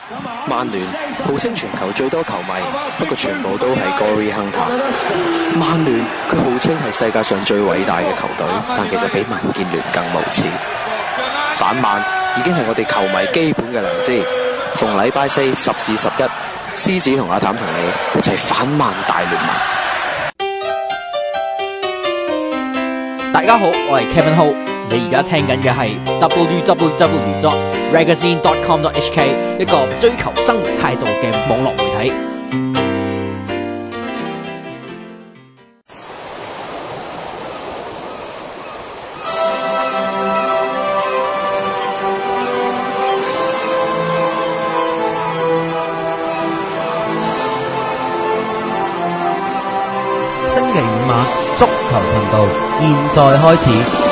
曼聯號稱全球最多球迷，不過全部都係 Gary Hunter。曼聯佢號稱係世界上最偉大嘅球隊，但其實比民建聯更無恥。反曼已經係我哋球迷基本嘅良知。逢禮拜四10至11，獅子同阿譚同你一齊反曼大聯盟。 大家好，我係 Kevin Ho， 你而家聽緊嘅係 www.ragazine.com.hk 一個追求生活態度嘅網絡媒體。 星期五晚足球頻道現在開始。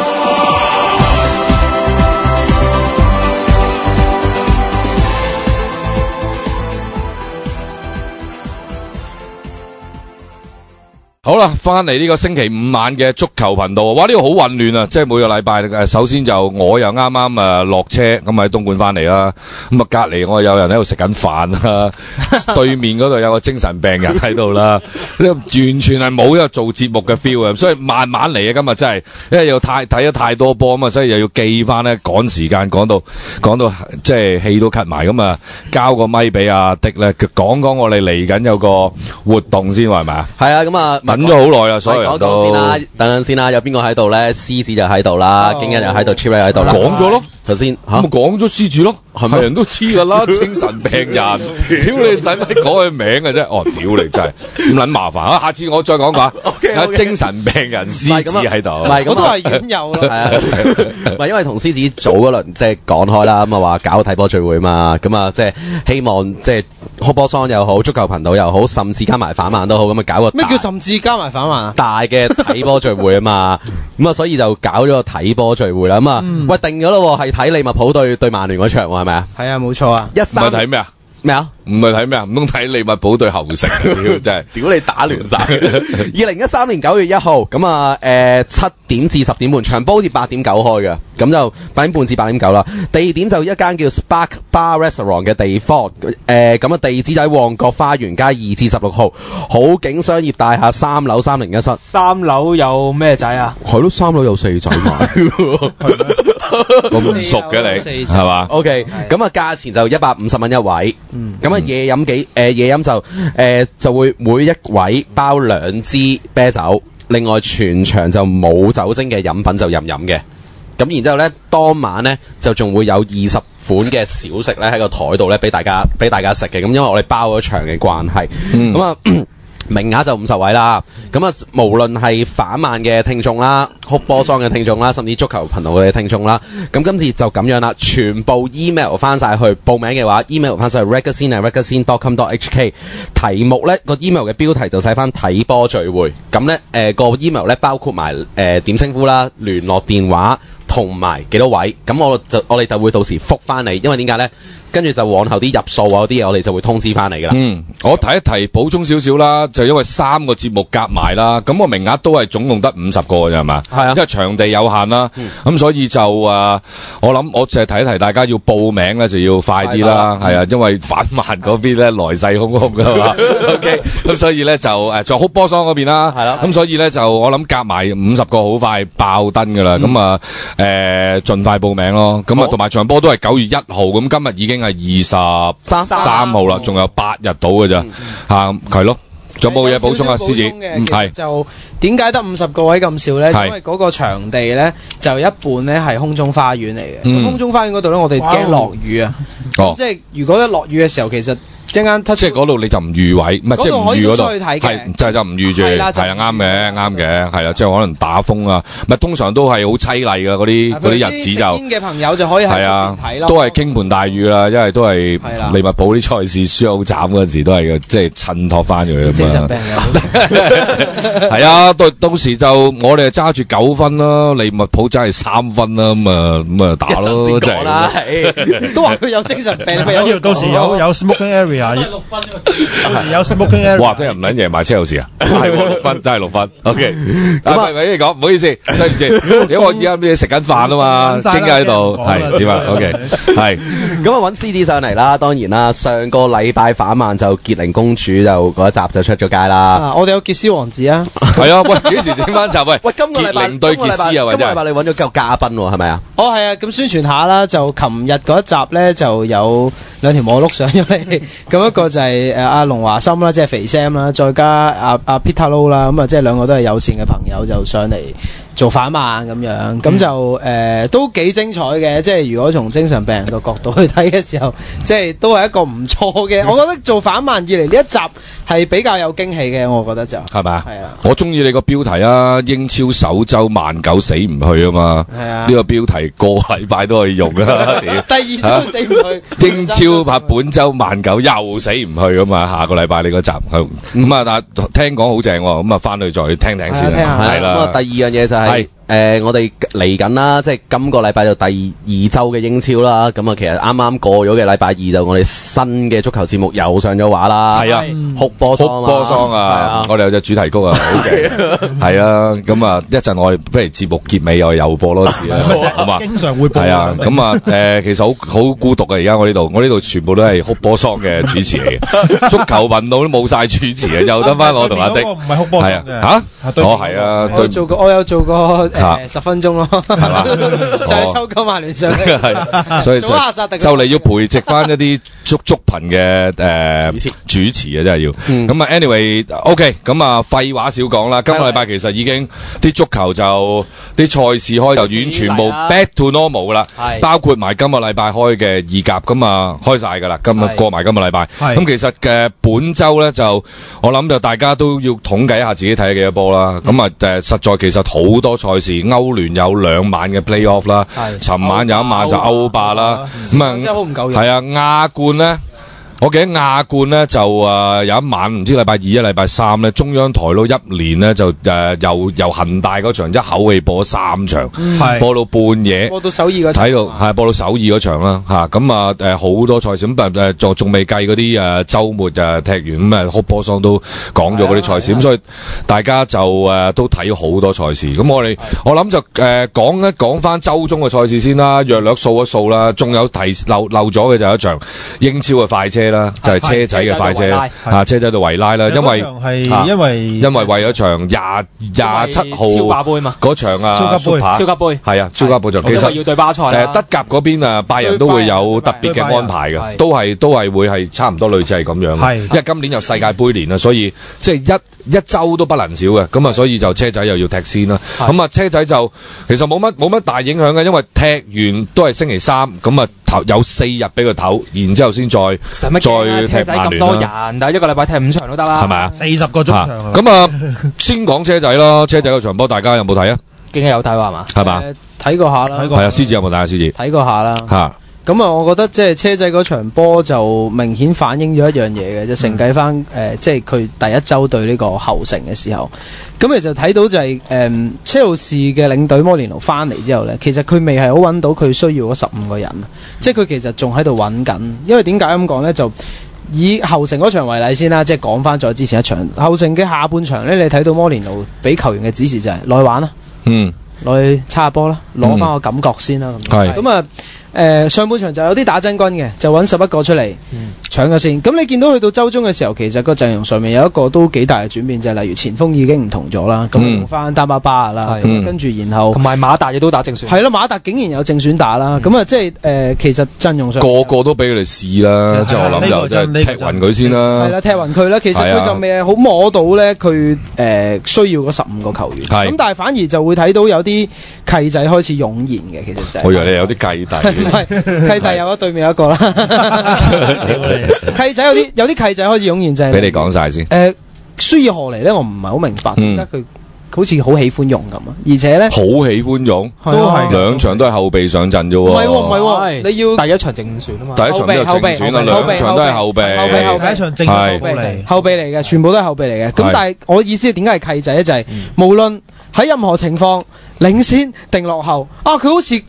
好啦，翻嚟呢個星期五晚嘅足球頻道，哇！呢個好混亂啊，即係每個禮拜首先就我又啱啱落車，咁喺東莞翻嚟啦，咁隔離我有人喺度食緊飯啦，對面嗰度有個精神病人喺度啦，呢完全係冇一個做節目嘅 feel 啊，所以慢慢嚟啊，今日真係，因為又睇咗太多波啊嘛，所以又要記翻咧，趕時間講到即係氣都咳埋，咁啊交個咪俾阿迪咧，講我哋嚟緊有個活動先，係咪啊？ 係啊，咁啊。 等咗好耐啦，所有人都講先啦，等陣先啦，有邊個喺度咧？獅子就喺度啦，京一又喺度 ，Chip 又喺度啦。 講咗咯， 頭先咁講咗獅子咯，係人都知噶啦，精神病人，屌你使乜講佢名嘅啫？哦，屌你真係咁撚麻煩啊！下次我再講話，有精神病人獅子喺度， 我都係院友咯。 係啊，唔係因為同獅子早嗰輪即係講開啦，咁啊話搞睇波聚會嘛，咁啊即係希望即係開波桑又好，足球頻道又好，甚至加埋反曼都好，咁啊搞個咩叫甚至加埋反曼啊？ 大嘅睇波聚會啊嘛，咁啊所以就搞咗個睇波聚會啦，咁啊喂定咗咯，係睇利物浦對曼聯嗰場喎，係咪啊？ 係啊，冇錯啊。 唔係睇咩啊？ 咩啊？ 唔係睇咩啊？唔通睇利物浦對侯城？屌真係， 屌你打亂晒。2013年9月1號，咁啊7點至10點半，場波好似8點9開嘅，咁就8點半至8點9啦。地點就一間叫 Spark Bar Restaurant 嘅地方，咁啊地址就喺旺角花園街2至16號，好景商業大廈3樓301室。 3樓有咩仔啊？ 係咯，3樓有4仔買。 咁熟嘅你係嘛 ？OK，咁啊價錢就150蚊一位，咁啊夜飲就會每一位包2支啤酒，另外全場就冇酒精嘅飲品就任飲嘅。咁然之後咧，當晚咧就仲會有20款嘅小食咧喺個台度咧俾大家食嘅。咁因為我哋包咗場嘅關係，咁啊。名額就50位啦，咁啊無論係反曼嘅聽眾啦、哭波桑嘅聽眾啦，甚至足球頻道嘅聽眾啦，咁今次就咁樣啦，全部 email 翻晒去報名嘅話 ，email 翻晒去 ragazine@ragazine.com.hk， 題目咧個 email 嘅標題就寫翻睇波聚會，咁咧個 email 咧包括埋點稱呼啦、聯絡電話同埋幾多位，咁我哋就會到時覆翻你，因為點解咧？跟住就往後啲入數啊嗰啲嘢，我哋就會通知翻你噶啦。 我提一提補充少少啦，就因為3個節目夾埋啦，咁個名額都係總共得50個嘅啫，係嘛？係啊，因為場地有限啦，咁所以就我諗我淨係提一提大家要報名咧就要快啲啦，係啊，因為反曼嗰邊咧來勢洶洶噶嘛。OK， 咁所以咧就仲哭波桑嗰邊啦，係啦，咁所以咧就我諗夾埋50個好快爆燈噶啦，咁啊盡快報名咯，咁啊同埋場波都係9月1號，咁今日已經係23號啦，仲有8日到嘅咋吓，係咯，仲有冇嘢補充啊？獅子，係就點解得50個位咁少咧？因為嗰個場地咧就一半咧係空中花園嚟嘅，咁空中花園嗰度咧我哋驚落雨啊，即係如果一落雨嘅時候，其實即係嗰度你就唔預位，唔係即係唔預嗰度， 係就唔預住，係啊啱嘅，係啊，即係可能打風啊，咪通常都係好淒厲㗎嗰啲日子就。 嘅朋友就可以喺出邊睇咯， 都係傾盆大雨啦，因為都係利物浦啲賽事輸好慘嗰陣時，都係即係襯托翻佢咁精神病係啊，到時就我哋揸住9分啦，利物浦真係3分啦，咁啊打咯，真係。 都話佢有精神病， 到時有 smoking area。 啊，有 smoking area。 哇！真係唔撚贏埋車路士啊！係6分，真係6分。OK，喂，你講，唔好意思，對唔住，因為我而家咩食緊飯啊嘛，點解喺度？係點啊 ？OK，係。 咁啊揾 CD 上嚟啦，當然啦，上個禮拜反晚就傑靈公主就嗰一集就出咗街啦。 我哋有傑斯王子啊。 係啊，喂，幾時整翻集？喂， 今個禮拜對傑斯啊，或者今個禮拜你揾咗個嘉賓喎，係咪啊？ 係啊，咁宣傳下啦，就琴日嗰一集咧就有兩條摩碌上咗嚟，咁一個就係阿龍華森啦，即係肥 Sam 啦，再加阿 Peter Low 啦，咁啊即係兩個都係有線嘅朋友就上嚟做反慢咁樣，咁就都幾精彩嘅，即係如果從精神病人嘅角度去睇嘅時候，即係都係一個唔錯嘅。我覺得做反慢以嚟呢一集係比較有驚喜嘅，我覺得就係咪啊？ 係啊，我中意你個標題啊，英超首周19死唔去啊嘛。係啊，呢個標題個禮拜都可以用啦。 第二周死唔去， 英超拍本周19又死唔去啊嘛。下個禮拜你嗰集咁啊，但係聽講好正喎，咁啊翻去再聽聽先啦。係啦， 咁啊第二樣嘢就係。我哋嚟緊啦，即係今個禮拜就第2周嘅英超啦。咁啊，其實啱啱過咗嘅禮拜2就我哋新嘅足球節目又上咗畫啦。係啊，哭波桑啊，我哋有隻主題曲啊，好勁。係啊，咁啊，一陣我哋不如節目結尾又播多次啦，好嘛？經常會播。係啊，咁啊，其實好孤獨啊！而家我呢度全部都係哭波桑嘅主持嚟嘅，足球頻道都冇晒主持啊，又得翻我同阿迪。唔係哭波桑嘅嚇？係啊， 我有做過。10分鐘咯，係嘛？就係抽9萬聯上嚟， 係，所以就嚟要培植翻一啲足頻嘅主持啊，真係要。咁啊，anyway，OK，咁啊，廢話少講啦。今個禮拜其實已經啲足球就啲賽事開就完全部 back to normal 噶啦，包括埋今個禮拜開嘅意甲咁啊，開晒㗎啦。今日過埋今個禮拜，咁其實嘅本週咧就我諗就大家都要統計一下自己睇咗幾多波啦。咁啊實在其實好多賽事。歐聯有2晚嘅 play-off 啦，尋晚有一晚就歐霸啦，咁啊，係啊，亞冠咧。我記得亞冠咧就有一晚唔知禮拜2、禮拜3咧，中央台都一連咧就由恒大嗰場一口氣播3場，播到半夜， 播到首爾嗰場， 睇到係播到首爾嗰場啦嚇，咁啊好多賽事咁仲未計嗰啲週末踢完咁啊，哭波桑都講咗嗰啲賽事，咁所以大家就都睇好多賽事。咁我諗就講翻週中嘅賽事先啦，約略數一數啦，仲有漏咗嘅就有一場英超嘅快車。就係車仔嘅快車車仔到維拉啦，因為為咗場27號超霸杯嘛， 嗰場超級杯係啊，超級杯就其實要對巴塞德甲嗰邊拜仁都會有特別嘅安排嘅，都係會係差唔多類似係咁樣，因為今年有世界盃年啦，所以即係一週都不能少嘅，咁啊所以就車仔又要踢先啦，咁啊車仔就其實冇乜大影響嘅，因為踢完都係星期3，咁啊有4日俾佢唞，然之後先再踢曼聯啦。 但係一個禮拜踢5場都得啦， 係咪啊 ？40個鐘場。 咁啊，先講車仔咯，車仔個場波大家有冇睇啊？ 梗係有睇係嘛？ 係嘛？ 睇過下啦。 係啊，獅子有冇睇啊？獅子睇過下啦。 嚇。 咁啊，我覺得即係車仔嗰場波就明顯反映咗一樣嘢嘅，就承繼翻即係佢第一週對呢個後城嘅時候，咁其實睇到就係車路士嘅領隊摩連奴翻嚟之後呢，其實佢未係好揾到佢需要嗰15個人，即係佢其實仲喺度揾緊，因為點解咁講呢？就以後城嗰場為例先啦，即係講翻再之前一場後城嘅下半場呢，你睇到摩連奴俾球員嘅指示就係落去玩啦，落去叉下波啦，攞翻個感覺先啦，咁啊。上半場就有啲打真軍嘅，就揾11個出嚟搶咗先。咁你見到去到週中嘅時候，其實個陣容上面有一個都幾大嘅轉變，就係例如前鋒已經唔同咗啦，咁用翻丹巴巴啦，跟住然後同埋馬達亦都打正選。係咯，馬達竟然有正選打啦，咁啊即係其實陣容上個個都俾佢哋試啦，即係我諗就即係踢暈佢先啦。 係啦，踢暈佢啦。其實佢就未係好摸到咧，佢需要嗰15個球員。咁但係反而就會睇到有啲契仔開始湧現嘅，其實就係。我以為你有啲契弟。唔係契弟有對面有一個啦，契仔有啲契仔開始湧現就係。 俾你講晒先。 舒爾荷尼咧，我唔係好明白點解佢好似好喜歡用咁啊，而且咧好喜歡用，都係2場都係後備上陣啫喎。 唔係，你要第一場正選啊嘛。 第一場都係正選啊，2場都係後備。 第一場正選後備嚟嘅，全部都係後備嚟嘅。咁但係我意思係點解係契仔咧？就係無論喺任何情況領先定落後啊，佢好似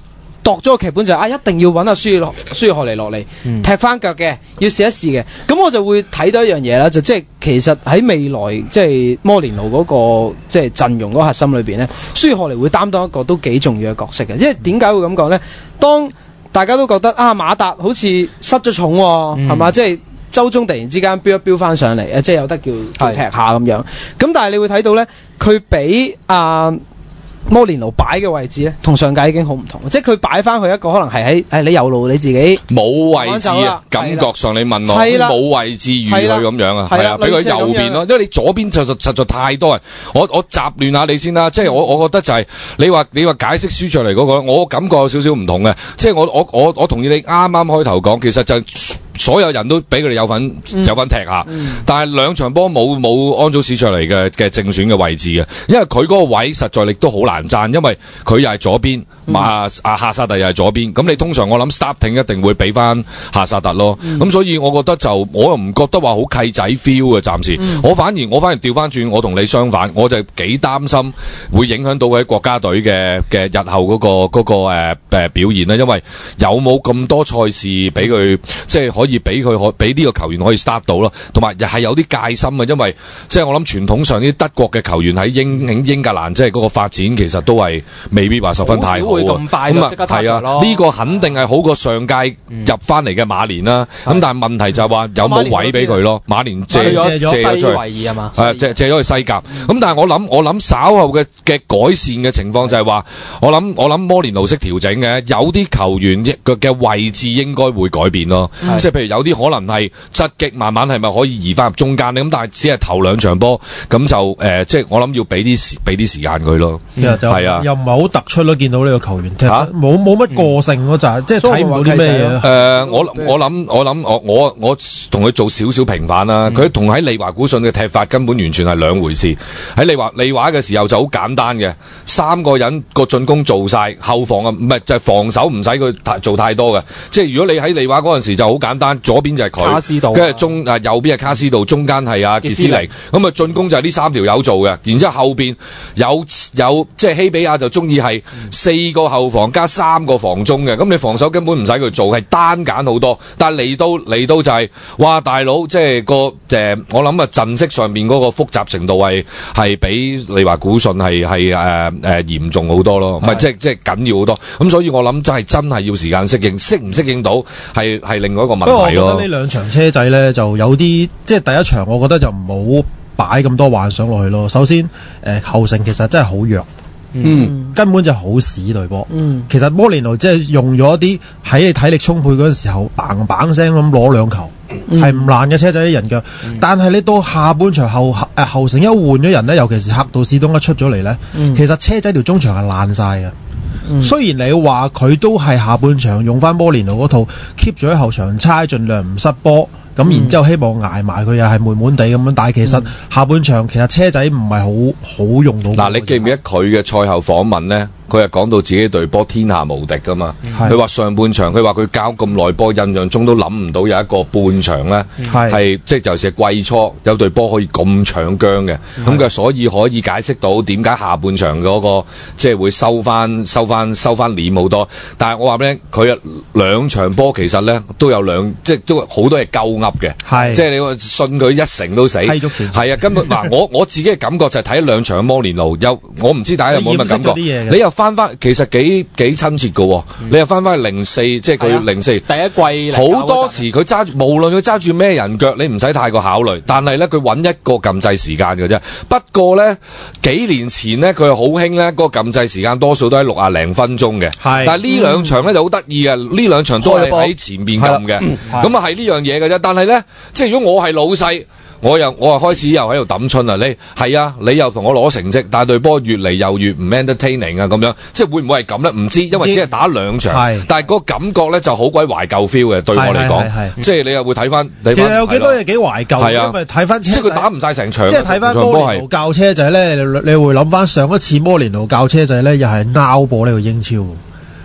度咗個劇本就係一定要揾阿舒爾學尼落嚟踢翻腳嘅，要試一試嘅。咁我就會睇到一樣嘢啦，就即係其實喺未來即係摩連奴嗰個即係陣容嗰個核心裏邊咧，舒爾學尼會擔當一個都幾重要嘅角色嘅。因為點解會咁講咧？當大家都覺得馬達好似失咗重喎，係嘛？即係周中突然之間飆一飆翻上嚟，即係有得叫踢下咁樣。咁但係你會睇到咧，佢比摩連奴擺嘅位置咧，同上屆已經好唔同，即係佢擺翻去一個可能係喺你右路你自己冇位置啊，感覺上你問我冇位置預佢咁樣啊，係啊，俾佢右邊咯，因為你左邊就實在太多啊，我雜亂下你先啦，即係我覺得就係你話解釋輸出嚟嗰個，我感覺有少少唔同嘅，即係我同意你啱啱開頭講，其實就所有人都俾佢哋有份踢下，但係兩場波冇安祖史卓尼嘅正選嘅位置嘅，因為佢嗰個位實在力都好難賺，因為佢又係左邊，夏薩特又係左邊，咁你通常我諗 starting 一定會俾翻夏薩特咯，咁所以我覺得我又唔覺得話好契仔 feel 嘅暫時，我反而調翻轉，我同你相反，我就幾擔心會影響到佢喺國家隊嘅日後嗰個表現啦，因為有冇咁多賽事俾佢即係可以俾呢個球員可以 start 到咯，同埋又係有啲戒心嘅，因為即係我諗傳統上啲德國嘅球員喺英格蘭即係嗰個發展其實都係未必話十分太好， 咁快就即刻踏入咯。 呢個肯定係好過上屆入翻嚟嘅馬連啦。咁但係問題就係話有冇位俾佢咯？馬連借咗出去係嘛？ 借咗去西甲。咁但係我諗稍後嘅改善嘅情況就係話，我諗摩連奴識調整嘅，有啲球員嘅位置應該會改變咯。即係譬如有啲可能係側擊，慢慢係咪可以移翻入中間咧？咁但係只係頭兩場波，咁就即係我諗要俾啲時間佢咯。係啊， 又唔係好突出咯，見到呢個球員踢冇乜個性咯，就係即係睇唔到啲咩嘢。我同佢做少少平反啦。佢同喺利華古遜嘅踢法根本完全係兩回事。喺利華嘅時候就好簡單嘅，三個人個進攻做晒，後防唔係就係防守唔使佢做太多嘅。即係如果你喺利華嗰陣時就好簡單，左邊就係佢，跟住右邊係卡斯道，中間係傑斯寧。咁啊進攻就係呢三條友做嘅，然之後後邊有即係希比亞就中意係4個後防加3個防中嘅，咁你防守根本唔使佢做，係單揀好多。但係嚟到就係、哇大佬，即係我諗陣式上面嗰個複雜程度係比利華古遜係嚴重好多咯，唔係即係緊要好多。咁所以我諗真係要時間適應，適唔適應到係另外一個問題咯。不過我覺得呢兩場車仔咧就有啲即係第一場，我覺得就唔好擺咁多幻想落去咯。首先後承其實真係好弱。根本就好屎隊波。其實摩連奴即係用咗啲喺你體力充沛嗰陣時候嘭嘭聲咁攞兩球，係唔爛嘅車仔啲人腳。但係你到下半場後承一換咗人咧，尤其是克杜士東一出咗嚟咧，其實車仔條中場係爛晒嘅。雖然你話佢都係下半場用翻摩連奴嗰套 keep 住喺後場猜，盡量唔失波。咁然之後希望捱埋佢又係悶悶地咁樣，但係其實下半場其實車仔唔係好用到。 嗱，你記唔記得佢嘅賽後訪問咧？佢係講到自己隊波天下無敵噶嘛。佢話上半場，佢話佢教咁耐波，印象中都諗唔到有一個半場咧係即係就係季初有隊波可以咁搶姜嘅。咁佢所以可以解釋到點解下半場嗰個即係會收翻臉好多。但係我話俾你聽，佢兩場波其實咧都有即係都好多嘢鳩噏嘅。即係你話信佢一成都死。係啊，根本嗱我自己嘅感覺就係睇兩場嘅摩連奴，我唔知大家有冇乜感覺。你又翻其實幾親切嘅。你又翻去04，即係佢04第一季好多時佢揸住，無論佢揸住咩人腳，你唔使太過考慮。但係咧，佢揾一個撳掣時間嘅啫。不過咧，幾年前咧，佢好興咧，嗰個撳掣時間多數都喺60零分鐘嘅。但係呢兩場咧就好得意嘅，呢兩場都係喺前邊撳嘅。咁啊係呢樣嘢嘅啫。但係咧，即係如果我係老細。我開始又喺度抌春啦，你又同我攞成績，但係隊波越嚟又越唔 entertaining 啊咁樣，即係會唔會係咁咧？唔知，因為只係打兩場，但係嗰個感覺咧就好鬼懷舊 feel 嘅，對我嚟講，即係你又會睇翻。其實有幾多嘢幾懷舊，因為睇翻車， 即係佢打唔晒成場。 即係睇翻摩連奴教車仔咧，你會諗翻上一次摩連奴教車仔咧，又係 now 播呢個英超。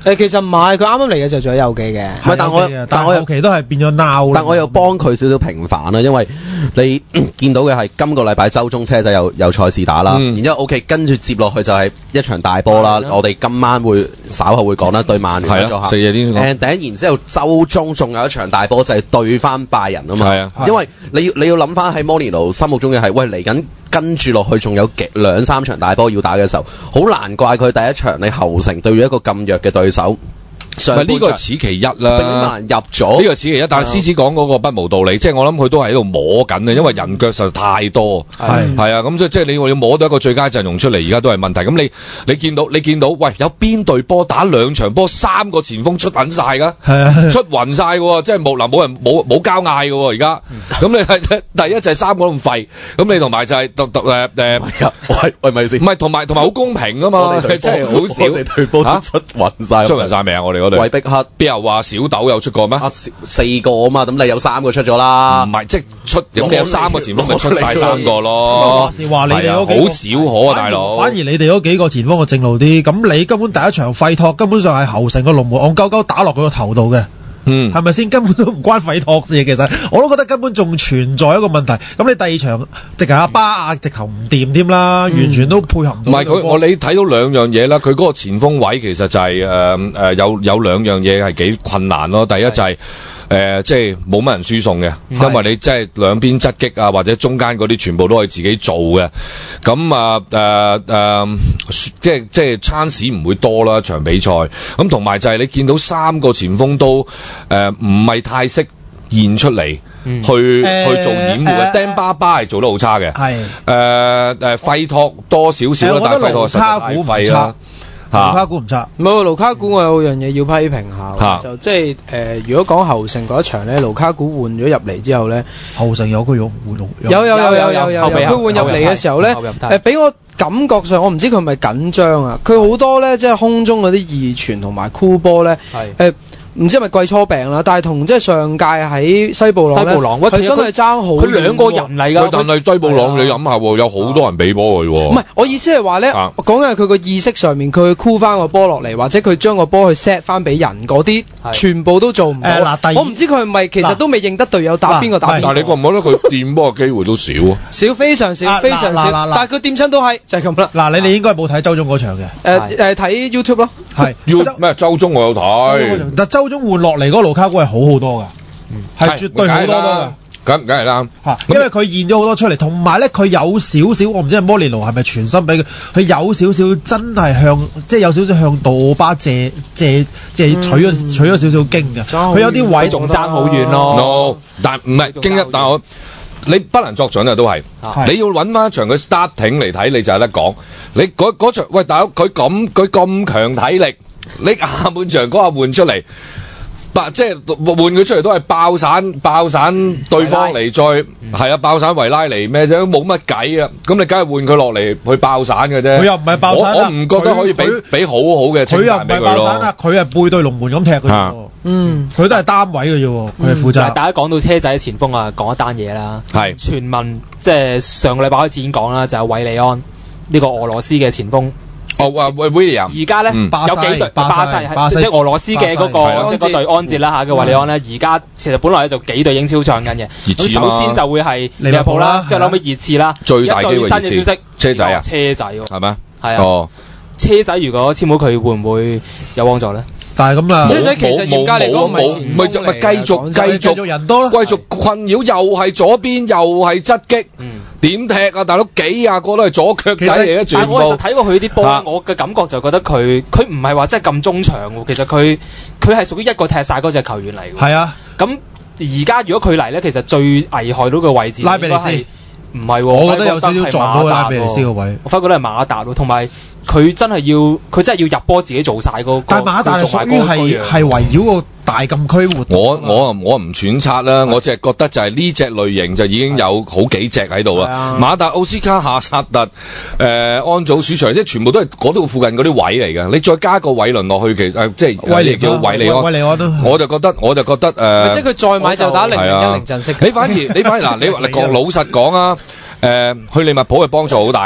其實唔係，佢啱啱嚟嘅時候仲有右記嘅。 唔係，但我後期都係變咗 now。 但我又幫佢少少平反啦，因為你見到嘅係今個禮拜週中車仔有賽事打啦，然之後 OK， 跟住接落去就係一場大波啦。我哋今晚稍後會講啦，對曼聯嘅作客。 4夜先講。 然之後週中仲有一場大波就係對翻拜仁啊嘛。係啊，因為你要諗翻喺摩連奴心目中嘅係，喂嚟緊跟住落去仲有2-3場大波要打嘅時候，好難怪佢第一場你侯城對住一個咁弱嘅對手。 呢個此其一啦， 入咗呢個此其一，但係獅子講嗰個不無道理，即係我諗佢都係喺度摸緊嘅，因為人腳實在太多，係啊，咁即係你要摸到一個最佳陣容出嚟，而家都係問題。咁你見到，喂，有邊隊波打2場波3個前鋒出緊晒㗎？出暈晒㗎喎，即係冇人冇交嗌㗎喎，而家。咁你係第一就係3個咁廢，咁你同埋就係喂咪先， 唔係同埋好公平啊嘛，即係好少。 我哋隊波都出暈晒未啊？我哋韋碧克邊有話小豆有出過咩 ？4個啊嘛，咁你有3個出咗啦。 唔係即係出，咁你有3個前鋒咪出晒3個咯。 話你哋嗰幾個好少可啊，大佬。 反而你哋嗰幾個前鋒嘅正路啲，咁你根本第一場費托根本上係侯城個龍門戇鳩鳩打落佢個頭度嘅。係咪先？根本都唔關費托事，其實我都覺得根本仲存在一個問題。咁你第二場直頭阿巴直頭唔掂添啦，完全都配合唔到。 唔係佢，你睇到2樣嘢啦。佢嗰個前鋒位其實就係有2樣嘢係幾困難咯。第一就係即係冇乜人輸送嘅，因為你即係兩邊側擊啊，或者中間嗰啲全部都係自己做嘅。咁即係餐屎唔會多啦，場比賽。咁同埋就係你見到3個前鋒都唔係太識現出嚟去做掩護嘅。釘巴巴係做得好差嘅。費托多少少啦，但係費托實在太廢啦。 盧卡古唔差， 唔係盧卡古，我有樣嘢要批評下，就即係如果講侯城嗰一場咧，盧卡古換咗入嚟之後咧， 侯城有個換有，佢換入嚟嘅時候咧，俾我感覺上我唔知佢係咪緊張啊，佢好多咧即係空中嗰啲二傳同埋箍波咧，唔知係咪季初病啦，但係同即係上屆喺西布朗，佢真係爭好， 佢2個人嚟㗎。 但係西布朗你諗下喎，有好多人俾波佢喎。 唔係，我意思係話咧，講緊係佢個意識上面，佢箍翻個波落嚟，或者佢將個波去 set 翻俾人嗰啲，全部都做唔到。我唔知佢係咪其實都未認得隊友打邊個打邊個。 但係你覺唔覺得佢掂波嘅機會都少啊？ 少，非常少，非常少。但係佢掂親都係就係咁啦。 嗱，你哋應該冇睇周中嗰場嘅。 睇 YouTube 咯。 係。 咩？周中我有睇。 但周中換落嚟嗰個盧卡古係好多㗎，係絕對好多㗎。 梗係啦， 因為佢現咗好多出嚟，同埋咧佢有少少，我唔知係摩連奴係咪全心俾佢，佢有少少真係向，即係有少少向杜巴借取咗少少經嘅，佢有啲位仲爭好遠咯。 但唔係經一，但係你不能作準啊，都係你要揾翻一場佢 starting 嚟睇，你就有得講。你嗰場喂大佬，佢咁強體力，你下半場嗰下換出嚟。即係換佢出嚟都係爆散對方嚟，再係啊爆散維拉尼咩啫，冇乜計啊！咁你梗係換佢落嚟去爆散嘅啫。 佢又唔係爆散， 我唔覺得可以俾好好嘅稱讚俾佢咯。佢又唔係爆散啦， 佢係背對龍門咁踢嘅啫。佢都係單位嘅啫，佢係負責。 大家講到車仔前鋒啊，講一單嘢啦。係傳聞，即係上個禮拜開始已經講啦，就係韋利安呢個俄羅斯嘅前鋒。 William 而家咧有幾隊巴西，即係俄羅斯嘅嗰個即係嗰隊安捷啦嚇嘅韋利安咧，而家其實本來咧就幾隊英超唱緊嘅。咁首先就會係利物浦啦，之後諗起熱刺啦。 最大機會新嘅消息， 車仔啊， 車仔喎， 係咩？ 係啊。車仔如果簽好佢，會唔會有幫助咧？ 但係咁啊， 車仔其實嚴格嚟講唔係前鋒嚟嘅， 繼續人多啦， 繼續困擾，又係左邊，又係側擊。點踢啊，大佬幾廿個都係左腳仔嚟嘅，全部。 但係我其實睇過佢啲波，我嘅感覺就覺得佢唔係話真係咁中場喎。其實佢係屬於一個踢晒嗰隻球員嚟嘅。 係啊。咁而家如果佢嚟咧，其實最危害到嘅位置拉比利斯唔係喎， 我覺得有少少撞到拉比利斯個位。 我發覺都係馬達喎，同埋佢真係要入波自己做晒嗰個。 但係馬達屬於係圍繞個大禁區活動。 我唔揣測啦，我淨係覺得就係呢隻類型就已經有好幾隻喺度啦。馬達、奧斯卡、夏薩特、安祖鼠場，即係全部都係嗰度附近嗰啲位嚟嘅。你再加個韋倫落去，其實即係叫韋利安，我就覺得即係佢再買就打0-1-0陣式。 你反而嗱，你話老實講啊。去利物浦嘅幫助好大啦，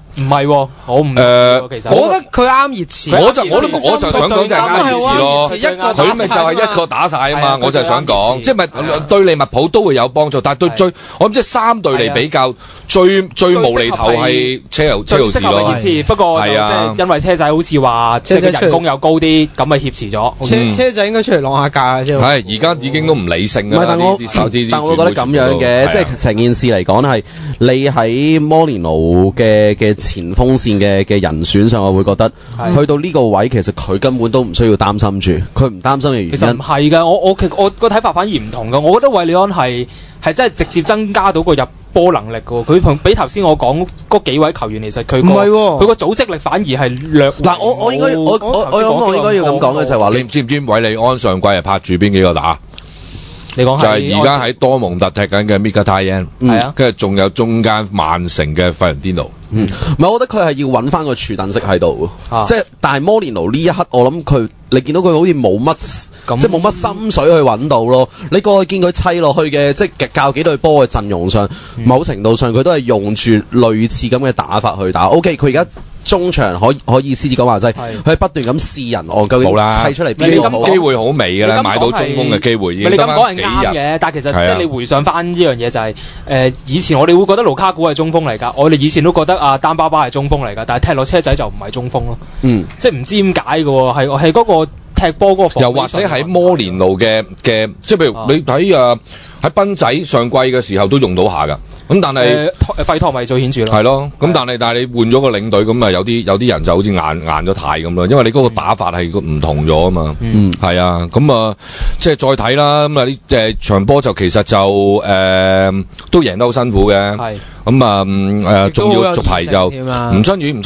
唔係喎，我唔其實我覺得佢啱熱刺， 我就想講就係啱熱刺咯，佢咪就係一個打晒啊嘛，我就係想講，即係咪對利物浦都會有幫助，但係對我諗即係3隊嚟比較，最無厘頭係車路士咯。 不過即係因為車仔好似話即係人工又高啲，咁咪挾持咗。車仔應該出嚟晾下價啫。 係而家已經都唔理性㗎啦。 但我覺得咁樣嘅，即係成件事嚟講係你喺摩連奴嘅前鋒線嘅人選上，我會覺得去到呢個位，其實佢根本都唔需要擔心住，佢唔擔心嘅原因。 其實唔係㗎，我個睇法反而唔同㗎。我覺得韋利安係真係直接增加到個入波能力㗎。佢比頭先我講嗰幾位球員，其實佢個組織力反而係略。 嗱，我應該要咁講嘅就係話， 你知唔知韋利安上季係拍住邊幾個打？ 你講就係而家喺多蒙特踢緊嘅 Mkhitaryan， 係啊，跟住仲有中間曼城嘅費倫天奴。 唔係，我覺得佢係要揾翻個柱躉式喺度，即係但係摩連奴呢一刻，我諗佢你見到佢好似冇乜，即係冇乜心水去揾到咯。你過去見佢砌落去嘅，即係教幾隊波嘅陣容上，某程度上佢都係用住類似咁嘅打法去打。OK， 佢而家中場可以獅子講話齋，佢係不斷咁試人，究竟砌出嚟邊個好？ 機會好微㗎啦，買到中鋒嘅機會已經得翻幾日。你咁講係啱嘅， 但係其實即係你回想翻呢樣嘢就係以前我哋會覺得盧卡古係中鋒嚟㗎，我哋以前都覺得丹巴巴係中鋒嚟㗎，但係踢落車仔就唔係中鋒咯。即係唔知點解㗎喎，係嗰個踢波嗰個。 又或者喺摩連奴嘅，即係譬如你睇喺賓仔上季嘅時候都用到下㗎。咁但係費托咪最顯著咯， 係咯。咁但係你換咗個領隊，咁啊有啲人就好似硬咗太咁咯，因為你嗰個打法係唔同咗啊嘛。係啊，咁啊即係再睇啦。咁啊呢場波就其實就都贏得好辛苦嘅。係。咁啊仲要續牌就唔爭議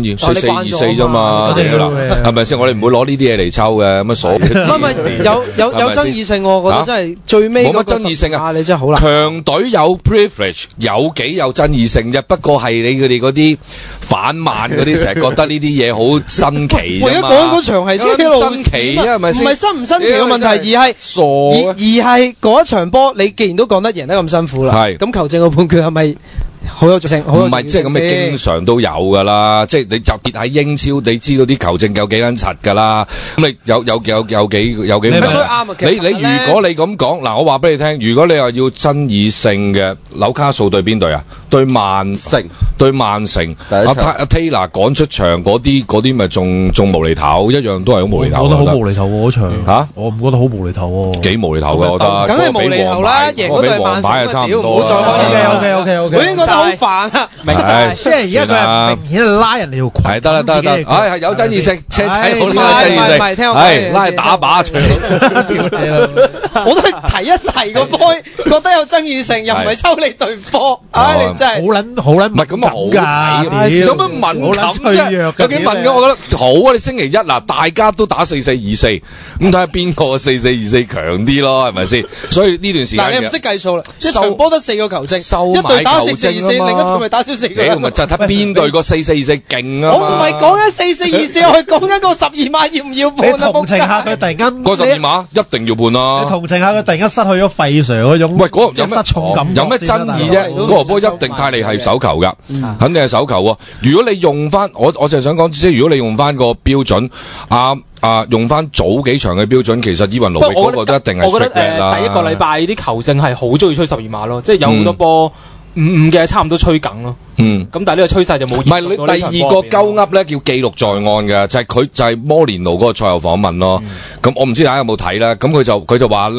4-4-2-4啫嘛，係咪先？我哋唔會攞呢啲嘢嚟抽嘅，咁啊所有爭議性，我覺得真係最尾冇乜爭議性啊！ 你真係好難。 強隊有 privilege 有幾有爭議性啫，不過係你佢哋嗰啲反慢嗰啲，成日覺得呢啲嘢好新奇啫嘛。 我而家講嗰場係車路新奇啊，係咪先？ 唔係新唔新奇嘅問題，而係嗰一場波，你既然都講得贏得咁辛苦啦，咁球證嘅判決係咪好有性？唔係即係咁嘅，經常都有㗎啦。即係你就結喺英超，你知道啲球證有幾撚柒㗎啦。咁你有幾你如果你咁講嗱，我話俾你聽，如果你話要爭議性嘅，紐卡素對邊隊啊？對曼城。阿 Taylor 趕出場嗰啲咪仲無厘頭，一樣都係好無厘頭。 我覺得好無厘頭喎嗰場嚇，我唔覺得好無厘頭喎。 幾無厘頭㗎，我覺得。 梗係無厘頭啦，贏嗰隊曼城差唔多。 唔好再開。 OK。 我已經覺得好煩啊！ 明白，即係而家佢係明顯係拉人哋條裙。 係得啦，係有爭議性，車仔好啦，爭議性。係拉打靶場。 我都係提一提個波，覺得有爭議性，又唔係抽你隊波。你真係好撚唔係咁啊，好㗎， 咁樣敏感啫，有幾敏感？我覺得好啊！你星期一嗱，大家都打4-4-2-4，咁睇下邊個4-4-2-4強啲咯，係咪先？所以呢段時間嗱，你唔識計數啦，一場波得4個球證，一隊打4-4-2-4，另一隊咪打少4個。 咪就睇邊隊個4-4-2-4勁啊！ 我唔係講緊4-4-2-4，我係講緊個12碼要唔要判啊！ 你同情下佢突然間個12碼一定要判啦！ 你同情下佢突然間失去咗費 Sir 嗰種， 喂嗰個有咩失重感？ 有咩爭議啫？嗰個波一定泰利係手球㗎，肯定係手球喎。如果你用翻我就係想講，即係如果你用翻個標準用翻早幾場嘅標準，其實伊雲奴域嗰個都一定係 strict 嘅啦。 第一個禮拜啲球證係好中意吹12碼咯，即係有好多波5嘅差唔多吹緊咯。咁但係呢個趨勢就冇。唔係你第二個鳩噏咧叫記錄在案嘅，就係摩連奴嗰個賽後訪問咯。咁我唔知大家有冇睇啦。咁佢就話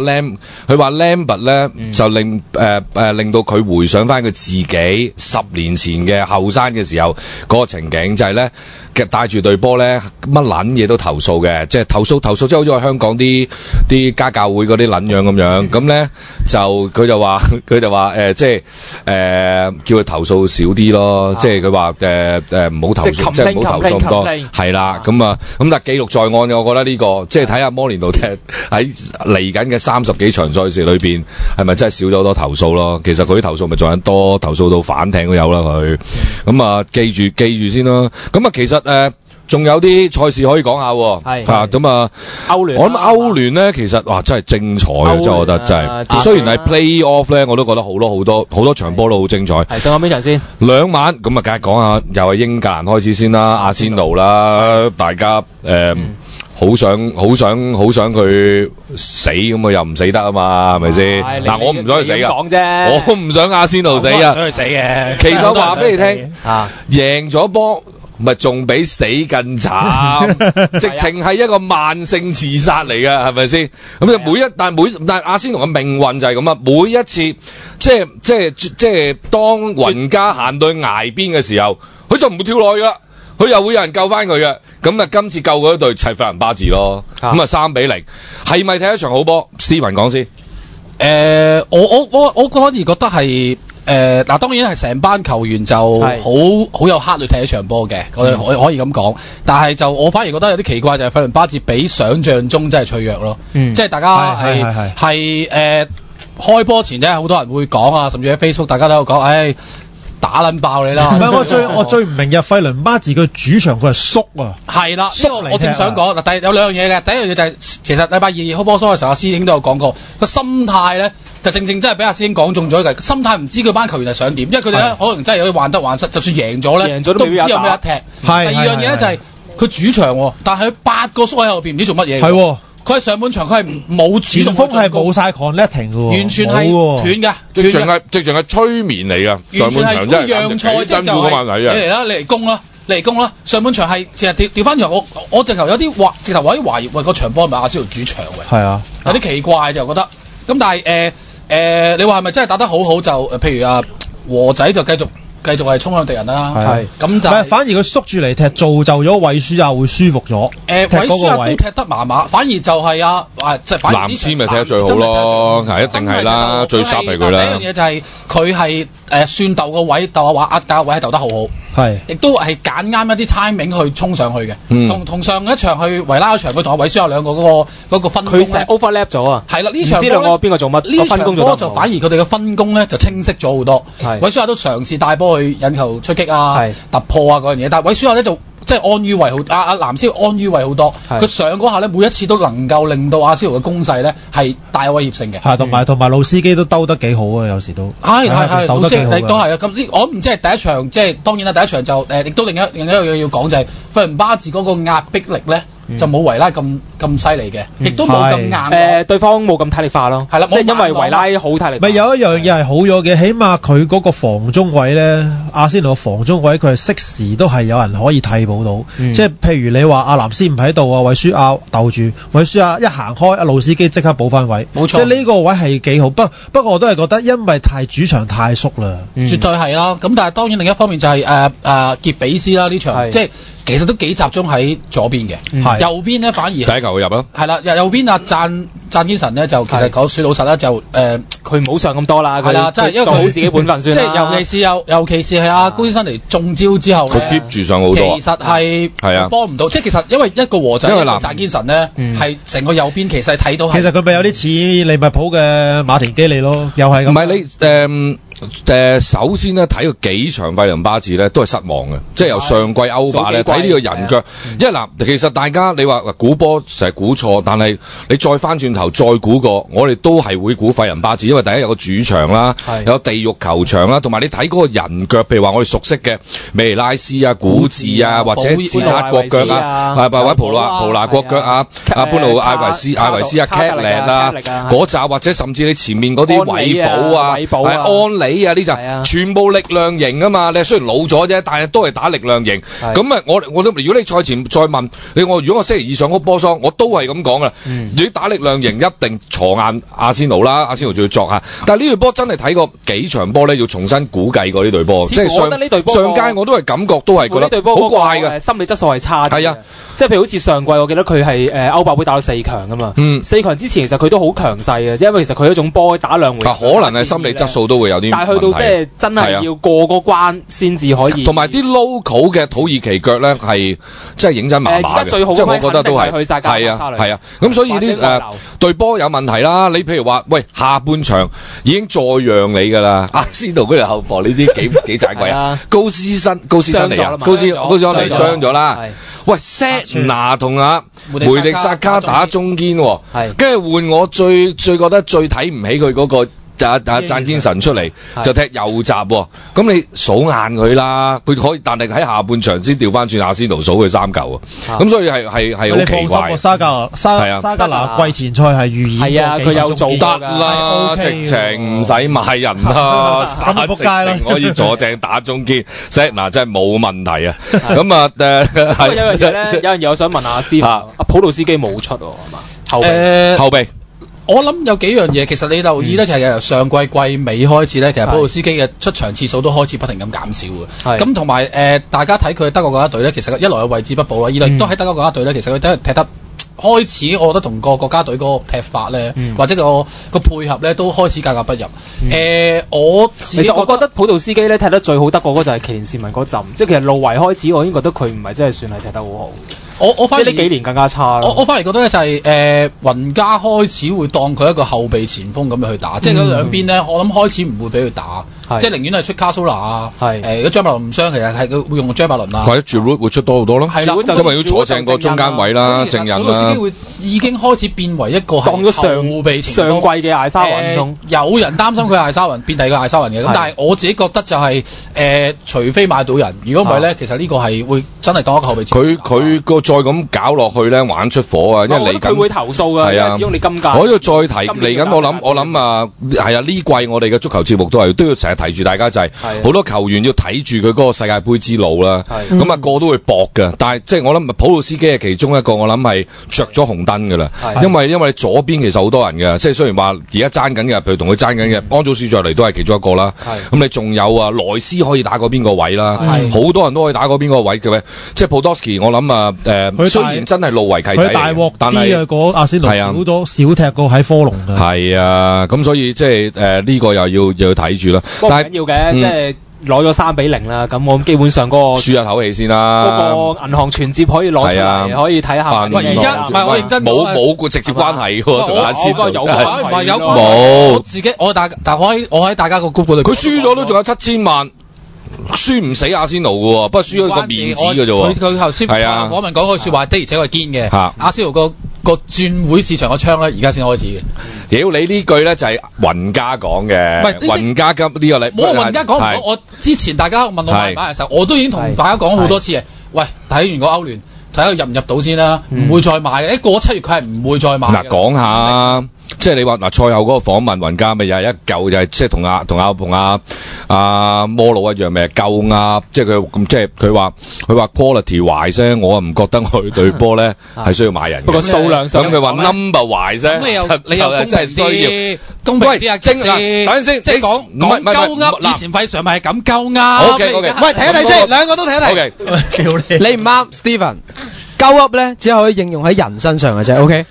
Lambert 咧就令到佢回想翻佢自己10年前嘅後生嘅時候嗰個情景，就係咧帶住隊波咧乜撚嘢都投訴嘅，即係投訴，即係好似香港啲家教會嗰啲撚樣咁樣。咁咧佢就話即係叫佢投訴少啲咯，即係佢話唔好投訴，即係唔好投訴咁多，係啦。咁但係記錄在案嘅，我覺得呢個即係睇下摩連奴踢喺嚟緊嘅30幾場賽事裏邊係咪真係少咗好多投訴咯？其實佢啲投訴咪仲有多，投訴到反艇都有啦佢。咁記住先啦。咁其實仲有啲賽事可以講下喎。係咁啊， 歐聯。 我諗歐聯咧，其實哇，真係精彩啊！真係我覺得真係。雖然係 play off 咧，我都覺得好多場波都好精彩。 係上邊場先 2晚咁啊，梗係講下又係英格蘭開始先啦，阿仙奴啦，大家好想佢死咁啊，又唔死得啊嘛，係咪先？嗱，我唔想佢死噶，我唔想阿仙奴死啊， 想佢死嘅。 其實我話俾你聽，贏咗波咪仲比死更慘，直情係一個慢性自殺嚟嘅，係咪先？咁但係阿仙奴嘅命運就係咁啊，每一次即係當雲家行到崖邊嘅時候，佢就唔會跳落去噶啦。佢又會有人救翻佢嘅，咁啊今次救嗰隊係費倫巴治咯，咁啊3-0，係咪睇一場好波 ？Steven 講先。 我反而覺得係嗱，當然係成班球員就好有克力踢一場波嘅，我哋可以咁講。但係就我反而覺得有啲奇怪，就係費倫巴治比想象中真係脆弱咯。即係大家係開波前真係好多人會講啊，甚至喺 Facebook 大家都有講，打撚爆你啦！ 唔係我最唔明嘅費倫巴治佢主場佢係縮啊， 係啦，我正想講嗱，但係有兩樣嘢嘅，第一樣嘢就係其實禮拜二開波嘅時候，阿師兄都有講過個心態咧，就正真係俾阿師兄講中咗嘅心態，唔知佢班球員係想點，因為佢哋咧可能真係有啲患得患失，就算贏咗咧，都唔知有咩一踢。第二樣嘢咧就係佢主場，但係佢8個縮喺後邊，唔知做乜嘢。係。佢喺上半場佢係冇主動，前鋒係冇晒 connecting 嘅喎，完全係斷嘅， 直情係催眠嚟㗎。 完全係好讓賽，即係就係你嚟啦，你嚟攻啦！上半場係其實調翻場，我直頭有啲懷疑，喂個場波係咪阿仙奴主場嘅？係啊，有啲奇怪就覺得。咁但係你話係咪真係打得好好就譬如和仔就繼續係衝向敵人啦，咁就反而佢縮住嚟踢，造就咗韋舒亞會舒服咗。 韋舒亞都踢得麻麻，反而就係即係反而藍斯咪踢得最好咯，一定係啦，最 sharp 係佢啦。 第一樣嘢就係佢係算鬥個位，鬥下位係鬥得好好，亦都係揀啱一啲 timing 去衝上去嘅。同上一場去維拉嗰場，佢同韋舒亞兩個嗰個分工咧，佢成 overlap 咗啊。係啦，呢場唔知兩個邊個做乜？呢場波就反而佢哋嘅分工咧就清晰咗好多。韋舒亞都嘗試帶波去引球出擊突破嗰樣嘢，但係韋舒亞咧就即係安於位好，阿藍斯安於位好多。佢上嗰下咧，每一次都能夠令到阿仙奴嘅攻勢咧係大威脅性嘅。係同埋老司機都兜得幾好啊，有時都係兜得幾好嘅。都係啊，咁我唔知係第一場，即係當然啦，第一場就亦都另一樣嘢要講就係費倫巴治嗰個壓迫力咧。就冇維拉咁犀利嘅，亦都冇咁硬。 對方冇咁體力化咯。係啦，即係因為維拉好體力。 咪有一樣嘢係好咗嘅，起碼佢嗰個防中位咧，阿仙奴嘅防中位佢係適時都係有人可以替補到。即係譬如你話阿藍斯唔喺度啊，韋舒亞鬥住，韋舒亞一行開，阿路斯基即刻補翻位。冇錯。即係呢個位係幾好，不過我都係覺得因為主場太縮啦。 絕對係啦。咁但係當然另一方面就係傑比斯啦呢場，即係。其實都幾集中喺左邊嘅，右邊咧反而第一球入咯。 係啦，右邊贊堅神咧就其實講說老實啦，就佢唔好上咁多啦。係啦， 即係因為做好自己本分算啦。 即係尤其是係阿高先生嚟中招之後， 佢 keep 住上好多。 其實係幫唔到，即係其實因為一個和仔，因為贊堅神咧係成個右邊其實睇到。 其實佢咪有啲似利物浦嘅馬田基利咯，又係咁。 唔係你首先咧睇佢幾場費倫巴治咧都係失望嘅，即係由上季歐霸咧睇呢個人腳，因為嗱其實大家你話估波成日估錯，但係你再翻轉頭再估過，我哋都係會估費倫巴治，因為第一有個主場啦，有地獄球場啦，同埋你睇嗰個人腳，譬如話我哋熟悉嘅美尼拉斯啊、古治啊，或者捷克國腳啊，或者普拿國腳啊、阿般奴艾維斯啊、Catlett 啊嗰扎，或者甚至你前面嗰啲韋保啊、安理啊呢就全部力量型啊嘛，你雖然老咗啫，但係都係打力量型。咁啊，我都如果你賽前再問你如果我星期二上嗰波桑，我都係咁講噶啦。如果打力量型一定坐硬阿仙奴啦，阿仙奴仲要作下。但係呢隊波真係睇過幾場波咧，要重新估計過呢隊波。即係上屆我都係感覺都係覺得好怪嘅， 心理質素係差啲。 係啊， 即係譬如好似上季，我記得佢係歐霸杯打到4強噶嘛。4強之前其實佢都好強勢嘅，因為其實佢一種波打兩回。 可能係心理質素都會有啲但係去到即係真係要過個關先至可以。 同埋啲 local 嘅土耳其腳咧係即係認真麻麻嘅， 而家最好即係我覺得都係去曬係啊，咁所以啲對波有問題啦。你譬如話，喂，下半場已經再讓你㗎啦，阿仙奴嗰條後防呢啲幾盞鬼啊！高斯辛嚟啊，高斯安尼傷咗啦。喂 ，set 拿同阿梅迪薩卡打中堅喎，跟住換我最覺得最睇唔起佢嗰個。贊天神出嚟就踢右閘喎，咁你數硬佢啦，佢可以，但係喺下半場先調翻轉阿仙奴數佢3球啊，咁所以係好奇怪。 沙格拿季前賽係預演係啊，佢有做得啦，直情唔使買人啦， 咁咪仆街啦， 可以坐正打中堅，嗱真係冇問題啊。咁啊有樣嘢咧，有樣嘢我想問下 Steve，阿普魯斯基冇出喎，係嘛？後備。 我諗有幾樣嘢，其實你留意咧，就係由上季季尾開始咧，其實普魯斯基嘅出場次數都開始不停咁減少嘅。咁同埋大家睇佢德國國家隊咧，其實一來嘅位置不保啦，二來亦都喺德國國家隊咧，其實佢都踢得開始，我覺得同個國家隊嗰個踢法咧，或者個配合咧，都開始格格不入。其實我覺得普魯斯基咧踢得最好德國嗰就係奇連士文嗰陣，即係其實路維開始，我已經覺得佢唔係真係算係踢得好好。我反而呢幾年更加差。我反而覺得咧就係雲加開始會當佢一個後備前鋒咁樣去打，即係嗰兩邊咧，我諗開始唔會俾佢打，即係寧願係出卡蘇拿啊。如果張伯倫唔傷，其實係佢會用張伯倫啊。 或者 Giroud 會出多好多咯。係啦，因為要坐正個中間位啦，正人啦。普魯斯基會已經開始變為一個當咗上季嘅艾沙雲。 有人擔心佢艾沙雲變第二個艾沙雲嘅，咁但係我自己覺得就係除非買到人，如果唔係咧，其實呢個係會真係當一個後備前鋒。佢個再咁搞落去咧，玩出火啊！因為嚟緊佢會投訴㗎，係啊，始終你今屆我要再提嚟緊，我諗啊，係啊，呢季我哋嘅足球節目都要成日提住大家，就係好多球員要睇住佢嗰個世界盃之路啦。咁啊個都會搏㗎，但係即係我諗普魯斯基係其中一個，我諗係着咗紅燈㗎啦。因為左邊其實好多人嘅，即係雖然話而家爭緊嘅，譬如同佢爭緊嘅安祖斯再嚟都係其中一個啦。咁你仲有啊萊斯可以打嗰邊個位啦，好多人都可以打嗰邊個位嘅，即係 Podolski 我諗啊雖然真係路維契仔，但係阿仙奴少踢過喺科隆嘅。 係啊，咁所以即係呢個又要睇住啦。 但係緊要嘅，即係攞咗3-0啦，咁我基本上嗰個舒一口氣先啦。 嗰個銀行存摺可以攞出嚟，可以睇下。 而家唔係我認真冇個直接關係喎，同阿仙奴有冇？ 我自己我喺大家個 group 嗰度， 佢輸咗都仲有7000萬。輸唔死阿仙奴嘅喎，不過輸咗個面子嘅啫喎。 佢頭先訪問講句説話，的而且確係堅嘅。阿仙奴個轉會市場個窗咧，而家先開始嘅。 屌你呢句咧就係雲加講嘅，唔係雲加今呢個禮。 冇雲加講唔到，我之前大家問我買嘅時候，我都已經同大家講好多次嘅。喂，睇完個歐聯，睇下入唔入到先啦，唔會再買嘅。過7月佢係唔會再買。 嗱，講下。即係你話嗱，賽後嗰個訪問雲加咪又係一嚿，就係即係同阿摩魯一樣，咪夠鴨。即係佢話 quality wise 啫，我唔覺得佢對波咧係需要買人嘅。 不過數量上， 咁佢話 number wise 啫， 咁你又真係需要公平啲啊！ 等陣先， 即係講鳩噏，以前費上咪係咁鳩噏。 OK， 喂，睇一睇先，兩個都睇一睇。 OK， 你唔啱 ，Steven。鳩噏咧，只可以應用喺人身上嘅啫。OK。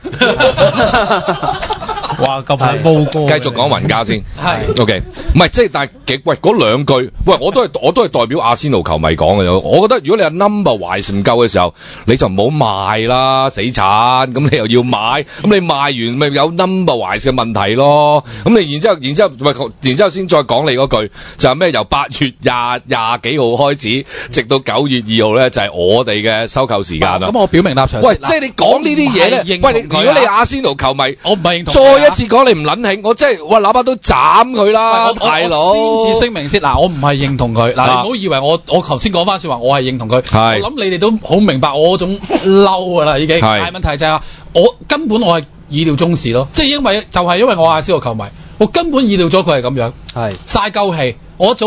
哇，咁係報歌。 繼續講雲加先。係。OK，唔係即係，但係喂嗰兩句，喂我都係代表阿仙奴球迷講嘅。我覺得如果你係 number wise 唔夠嘅時候，你就唔好賣啦，死慘。咁你又要買，咁你賣完咪有 number wise 嘅問題咯。咁你然之後先再講你嗰句，就係咩？由8月廿幾號開始，直到9月2號咧，就係我哋嘅收購時間啦。 咁我表明立場。 喂，即係你講呢啲嘢咧，喂，如果你阿仙奴球迷， 我唔係認同。 再一次講你唔撚興，我真係哇喇叭都斬佢啦，大佬。 先至聲明先，嗱，我唔係認同佢，嗱，你唔好以為我頭先講翻説話，我係認同佢。我諗你哋都好明白我嗰種嬲噶啦，已經。但係問題就係我根本係意料中事咯，即係因為我係阿仙奴球迷，我根本意料咗佢係咁樣，嘥鳩氣。我早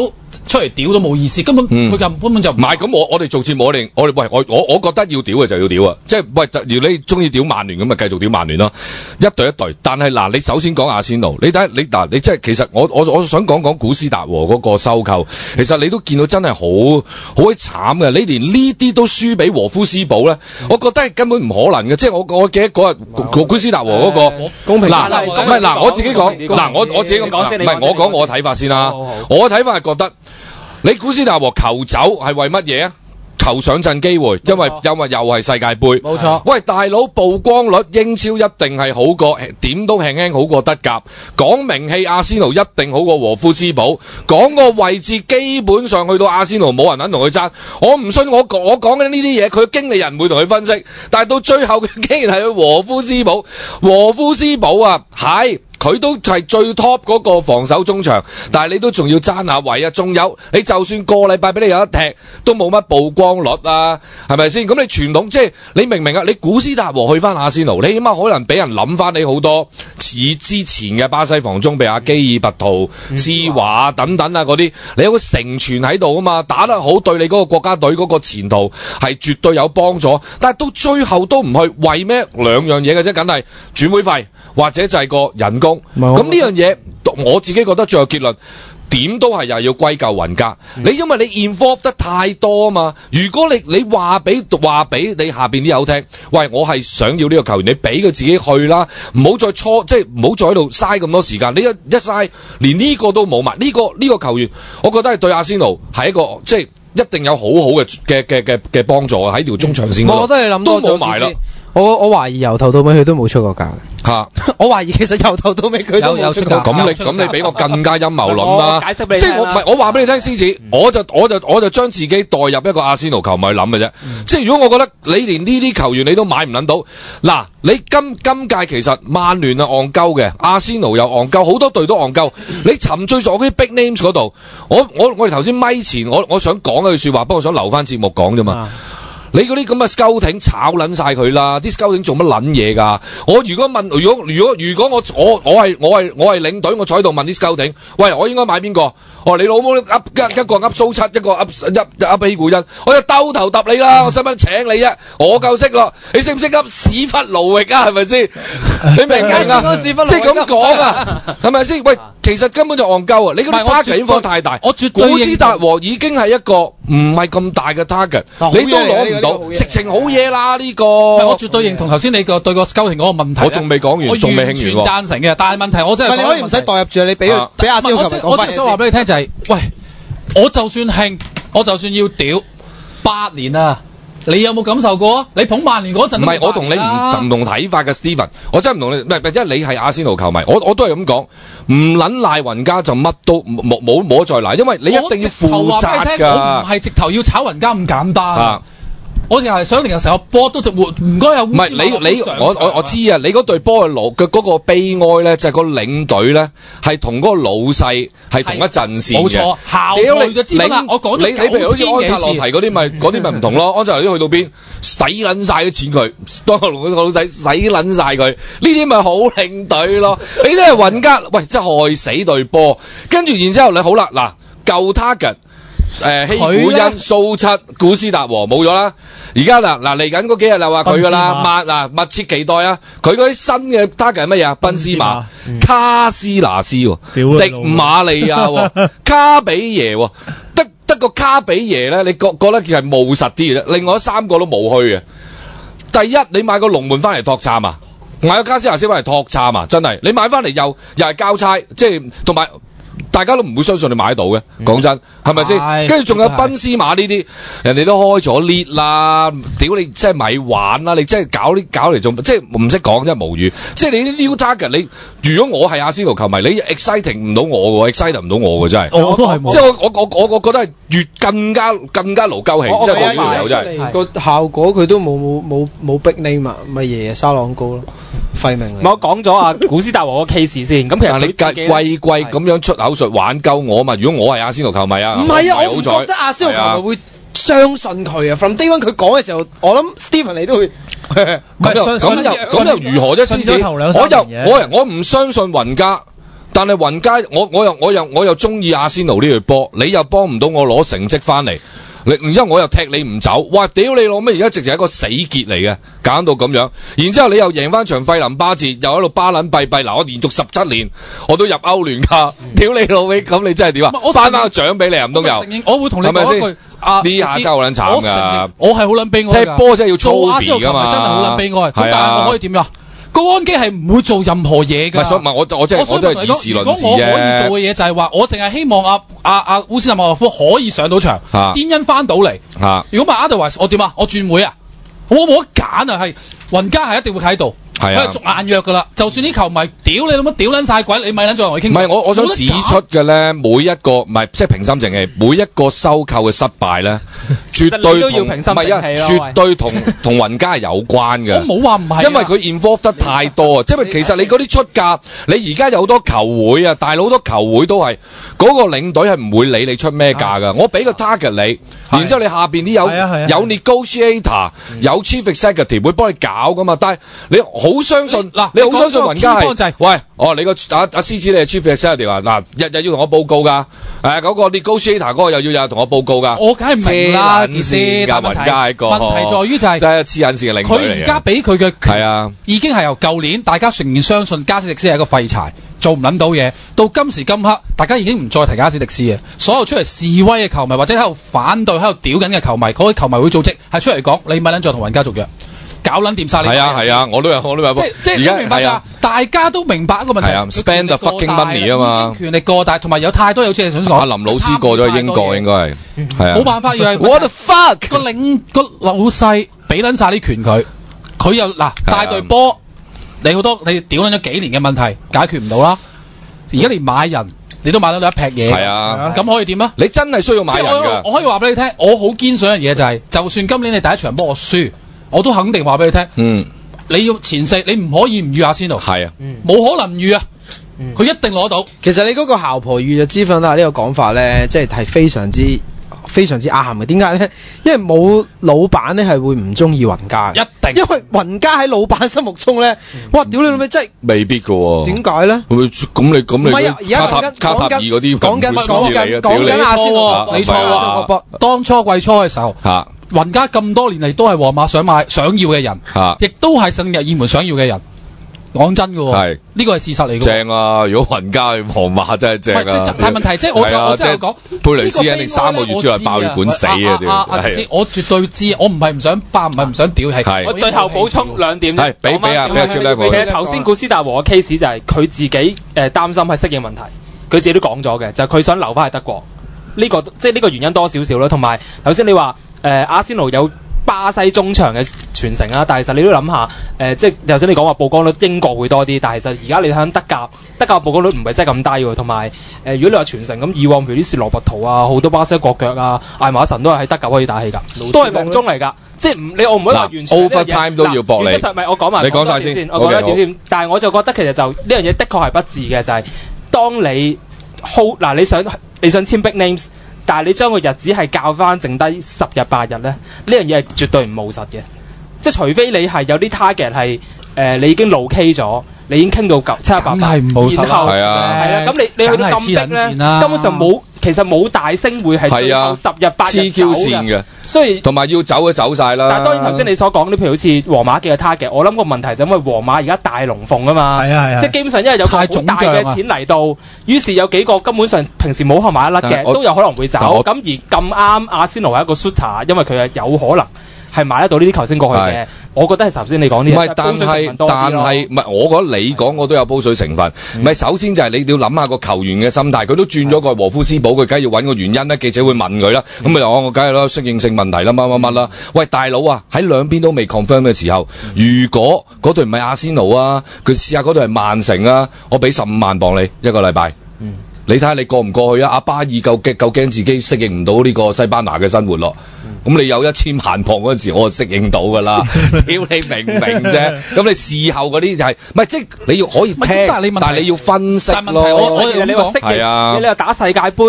出嚟屌都冇意思，根本佢根本就唔係咁。我哋做節目，我哋喂我覺得要屌嘅就要屌啊！即係喂，如果你中意屌曼聯咁咪繼續屌曼聯咯，一隊一隊。但係嗱，你首先講阿仙奴，你睇你即係其實我想講古斯達和嗰個收購，其實你都見到真係好鬼慘嘅。你連呢啲都輸俾和夫斯堡咧，我覺得係根本唔可能嘅。即係我記得嗰日古斯達和嗰個公平嗱，唔係嗱，我自己講嗱，我自己咁講先，唔係我講我睇法先啦。我睇法係覺得你古斯達和求走係為乜嘢啊？求上陣機會，因為又係世界盃， 冇錯。 喂，大佬曝光率英超一定係好過，點都輕好過德甲。講名氣，阿仙奴一定好過和夫斯堡。講個位置，基本上去到阿仙奴冇人肯同佢爭。我唔信我講嘅呢啲嘢，佢經理人唔會同佢分析。但係到最後，佢竟然係去和夫斯堡。和夫斯堡啊，係。佢都係最 top 嗰個防守中場，但係你都仲要爭下位啊！仲有你就算個禮拜俾你有得踢，都冇乜曝光率啊，係咪先？咁你傳統即係你明唔明啊？你古斯達和去翻阿仙奴，你起碼可能俾人諗翻你好多似之前嘅巴西防中，譬如阿基爾拔圖、施華等等啊嗰啲，你有個承傳喺度啊嘛，打得好對你嗰個國家隊嗰個前途係絕對有幫助。但係到最後都唔去，為咩兩樣嘢嘅啫？梗係轉會費或者就係個人工。咁呢樣嘢，我自己覺得最後結論點都係又要歸咎雲格。你因為你 involve 得太多啊嘛。如果你話俾你下邊啲友聽，喂，我係想要呢個球員，你俾佢自己去啦，唔好再即係唔好再喺度嘥咁多時間。你一嘥，連呢個都冇埋。呢個球員，我覺得係對阿仙奴係一個即係一定有好嘅幫助啊！喺條中場線我覺得你諗多咗都冇埋啦。 我懷疑由頭到尾佢都冇出過價嚇！ 我懷疑其實由頭到尾佢都有出價。 咁你俾我更加陰謀論啦！ 解釋俾你即係我話俾你聽，獅子，我就將自己代入一個阿仙奴球迷去諗嘅啫。即係如果我覺得你連呢啲球員你都買唔撚到，嗱，你今屆其實曼聯啊戇鳩嘅，阿仙奴又戇鳩，好多隊都戇鳩。你沉醉咗嗰啲 big names 嗰度，我哋頭先咪前我想講一句説話，不過想留翻節目講啫嘛。你嗰啲咁嘅 scouting 炒撚晒佢啦！啲 scouting 做乜撚嘢㗎？我如果我係領隊，我坐喺度問啲 scouting，喂，我應該買邊個？你老母一個噏蘇七，一個噏希古恩，我就兜頭揼你啦！我使乜請你啫？我夠識咯，你識唔識噏屎忽勞域啊？係咪先？你明唔明啊？即係咁講啊？係咪先？喂，其實根本就戇鳩啊！你嗰啲 target 已經放太大。古斯達和已經係一個唔係咁大嘅 target，你都攞唔到，直情好嘢啦呢個。 我絕對認同頭先你對個 scouting 嗰個問題。 我仲未講完，仲未興完。 贊成嘅，但係問題我真係你可以唔使代入住，你俾阿仙奴球迷講翻。 我想話俾你聽就係，喂，我就算興，我就算要屌8年啊！你有冇感受過啊？你捧曼聯嗰陣， 唔係我同你唔同睇法嘅 Steven， 我真係唔同你，唔係因為你係阿仙奴球迷，我都係咁講，唔撚賴雲加就乜都冇得再賴，因為你一定要負責㗎。 我唔係直頭要炒雲加咁簡單。我淨係想令成個波都活，唔該有。唔係你我知啊！你嗰隊波嘅嗰個悲哀咧，就係個領隊咧係同嗰個老細係同一陣線嘅。冇錯，效率就知啦。我講咗你譬如好似安察洛提嗰啲咪唔同咯。安察洛提去到邊使撚晒啲錢佢，當個老細使撚晒佢，呢啲咪好領隊咯。你都係雲加，喂，真係害死隊波。跟住然之後你好啦，嗱舊 target。希古恩、蘇七、古斯達和冇咗啦，而家嗱嚟緊嗰幾日就話佢噶啦，密切期待啊！佢嗰啲新嘅 target 係乜嘢啊？賓斯馬、卡斯拿斯、迪馬利亞、卡比耶，得個卡比耶咧，你覺得佢係務實啲嘅啫，另外3個都冇去嘅。第一，你買個龍門翻嚟托杉啊，買個卡斯拿斯翻嚟托杉啊，真係你買翻嚟又係交差，即係同埋。大家都唔會相信你買得到嘅，講真，係咪先？跟住仲有賓斯馬呢啲，人哋都開咗 lead 啦，屌你真係咪玩啦！你真係搞嚟做，即係唔識講，真係無語。即係你啲 new target，你如果我係阿仙奴球迷，你 exciting 唔到我嘅 ，excite 唔到我嘅真係。我都係，即係我覺得係越更加勞鳩氣，即係呢條友真係個效果佢都冇 big name 啊，咪爺爺沙朗高咯，費明。 我講咗阿古斯達和個 case 先，咁其實你貴咁樣出口術玩鳩我嘛？如果我係阿仙奴球迷啊， 唔係啊，我唔覺得阿仙奴球迷會相信佢啊。From day one 佢講嘅時候，我諗 Steven 你都會咁又如何啫？獅子，我唔相信雲加。 但係雲加我又中意阿仙奴呢隊波，你又幫唔到我攞成績翻嚟。然之後我又踢你唔走，哇！屌你老咩！而家直情係一個死結嚟嘅，揀到咁樣。然之後你又贏翻場費林巴治，又喺度巴撚閉閉。嗱，我連續17年我都入歐聯㗎，屌你老味！咁你真係點啊？我頒翻個獎俾你唔通又？ 我會同你講一句， 呢下真係好撚慘㗎。 我係好撚悲哀㗎。 踢波真係要操練㗎嘛。 真係好撚悲哀。咁但係我可以點呀？高安基係唔會做任何嘢㗎。 唔係，我都係以事論事啫。如果我可以做嘅嘢就係話，我淨係希望阿烏斯納莫洛夫可以上到場， 甸恩翻到嚟。如果唔係阿德維斯，我點啊？我轉會啊？我冇得揀啊！係雲加係一定會喺度。佢係逐硬約㗎啦，就算啲球迷屌你老母屌撚晒鬼，你咪撚再同佢傾。 唔係我想指出嘅咧，每一個唔係即係平心靜氣，每一個收購嘅失敗咧，絕對都要平心靜氣咯。 絕對同雲加係有關嘅。 我冇話唔係， 因為佢 involve 得太多啊！即係其實你嗰啲出價，你而家有好多球會啊，大佬好多球會都係嗰個領隊係唔會理你出咩價㗎。我俾個 target 你，然之後你下邊啲有 negotiator、有 chief executive 會幫你搞㗎嘛。但係你好相信嗱，你好相信雲加係，喂，你個阿獅子你係 chief executive 啊，嗱，日日要同我報告㗎，嗰個 negotiator 嗰個又要日日同我報告㗎， 我梗係明啦件事， 雲加係個問題在於就係真係黐緊線嘅領隊嚟嘅。 佢而家俾佢嘅係啊， 已經係由舊年大家仍然相信加斯迪斯係一個廢柴，做唔撚到嘢，到今時今刻，大家已經唔再提加斯迪斯嘅，所有出嚟示威嘅球迷或者喺度反對喺度屌緊嘅球迷，嗰啲球迷會組織係出嚟講，你咪撚再同雲加續約。搞撚掂晒你係啊，我都有， 即係你明白㗎，大家都明白一個問題。 係啊 ，spend the fucking money 啊嘛， 權力過大，同埋有太多有錢人想講。 阿林老師過咗去英國應該係，係啊， 冇辦法要係 what the fuck 個老細俾撚晒啲權佢又嗱帶隊波，你好多你屌撚咗幾年嘅問題解決唔到啦，而家連買人你都買到一劈嘢，係啊，咁可以點啊？ 你真係需要買人㗎。 我可以話俾你聽，我好堅信一樣嘢就係，就算今年你第一場波我輸。我都肯定話俾你聽，你要前四，你唔可以唔預阿仙奴， 係啊， 冇可能唔預啊，佢一定攞到。 其實你嗰個姣婆預就知分啦，呢個講法咧，即係非常之啱嘅。點解咧？因為冇老闆咧係會唔中意雲加，一定，因為雲加喺老闆心目中咧，哇！屌你老味真係未必㗎喎。點解咧？咁你唔係啊？而家講緊嗰啲講緊阿仙奴，你錯喎。 當初季初嘅時候。雲加咁多年嚟都係皇馬想要嘅人，亦都係聖日耳門想要嘅人。講真嘅喎，呢個係事實嚟嘅。正啊！如果雲加去皇馬真係正啊！但係問題即係我真係講，佩雷斯肯定3個月之內爆血管死啊！我絕對知，我唔係唔想爆，唔係唔想屌係。 我最後補充2點， 係俾啊！其實頭先古斯達和嘅 case 就係佢自己擔心係適應問題，佢自己都講咗嘅，就係佢想留翻喺德國。呢個即係呢個原因多少少啦，同埋頭先你話阿仙奴有巴西中場嘅傳承啊，但係其實你都諗下即係頭先你講話曝光率英國會多啲，但係其實而家你睇德甲曝光率唔係真係咁低喎，同埋如果你話傳承咁，以往譬如啲斯洛拔圖啊，好多巴西國腳啊，艾馬臣都係喺德甲可以打氣㗎，都係夢中嚟㗎，即係我唔可以話完全 overtime 都要搏你。 唔係我講埋， 你講晒先， 我講一點先，但係我就覺得其實就呢樣嘢的確係不智嘅，就係當你 hold 嗱你想簽 big names。但係你將個日子係較翻剩低10日8日咧，呢樣嘢係絕對唔務實嘅。即係除非你係有啲 target 係你已經路 K 咗，你已經傾到700-800， 係唔務實啦。 係啊，咁你去到咁逼咧，根本上其實冇大星會係最後10日8日走嘅。所以同埋要走就走晒啦。但係當然頭先你所講啲，譬如好似皇馬嘅 target，我諗個問題就因為皇馬而家大龍鳳啊嘛，即係基本上因為有個好大嘅錢嚟到，於是有幾個根本上平時冇可能買得甩嘅，都有可能會走。咁而咁啱阿仙奴係一個 shooter， 因為佢係有可能係買得到呢啲球星過去嘅。我覺得係頭先你講呢啲，但係唔係我覺得你講我都有煲水成分。唔係首先就係你要諗下個球員嘅心態，佢都轉咗個禾夫斯堡，佢梗係要揾個原因啦。記者會問佢啦，咁咪我梗係啦，適應性問題啦，乜啦。喂，大佬啊，喺兩邊都未 confirm 嘅時候，如果嗰隊唔係阿仙奴啊，佢試下嗰隊係曼城啊，我俾15萬磅你一個禮拜。你睇下你過唔過去啊？阿巴爾夠驚自己適應唔到呢個西班牙嘅生活咯。咁你有1000萬磅嗰陣時，我就適應到㗎啦。屌你明唔明啫？咁你事後嗰啲就係唔係即係你要可以聽，但係你要分析咯。你話適應，你話打世界盃。